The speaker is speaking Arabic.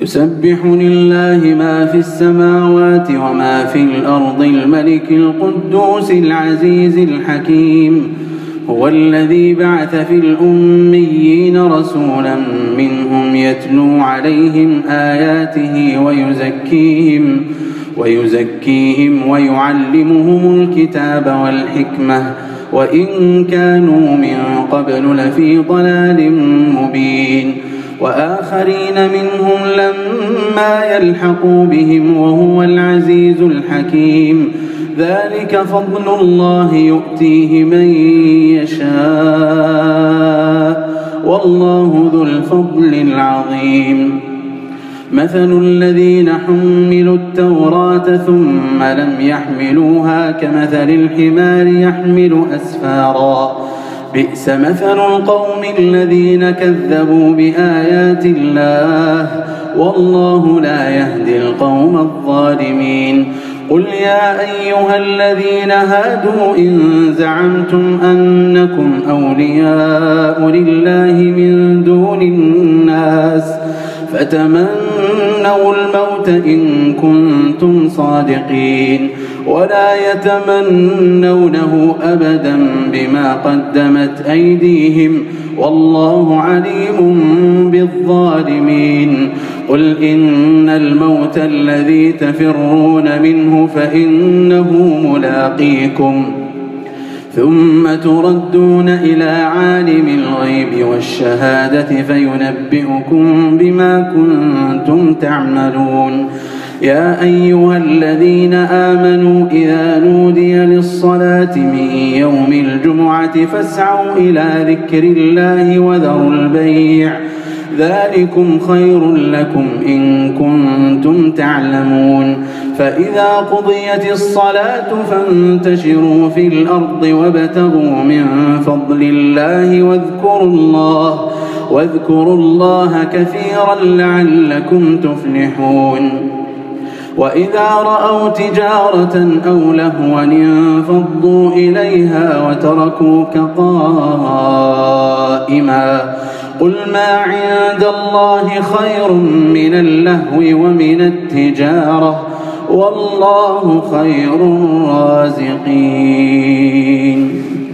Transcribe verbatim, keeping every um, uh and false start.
يسبح لله ما في السماوات وما في الأرض الملك القدوس العزيز الحكيم. هو الذي بعث في الأميين رسولا منهم يتلو عليهم آياته ويزكيهم ويزكيهم ويعلمهم الكتاب والحكمة وإن كانوا من قبل لفي ضلال مبين. وآخرين منهم لما يلحقوا بهم وهو العزيز الحكيم. ذلك فضل الله يؤتيه من يشاء والله ذو الفضل العظيم. مثل الذين حملوا التوراة ثم لم يحملوها كمثل الحمار يحمل أسفارا بئس مثل القوم الذين كذبوا بآيات الله والله لا يهدي القوم الظالمين. قل يا أيها الذين هادوا إن زعمتم أنكم أولياء لله من دون الناس فتمنوا الموت إن كنتم صادقين ولا يتمنونه أبدا بما قدمت أيديهم والله عليم بالظالمين. قل إن الموت الذي تفرون منه فإنه ملاقيكم ثم تردون إلى عالم الغيب والشهادة فينبئكم بما كنتم تعملون. يا أيها الذين آمنوا إذا نودي للصلاة من يوم الجمعة فاسعوا إلى ذكر الله وذروا البيع ذلكم خير لكم إن كنتم تعلمون. فإذا قضيت الصلاة فانتشروا في الأرض وابتغوا من فضل الله واذكروا الله واذكروا الله كثيرا لعلكم تفلحون. وإذا رأوا تجارة أو لهوا انفضوا إليها وتركوك قائما قل ما عند الله خير من اللهو ومن التجارة والله خير الرازقين.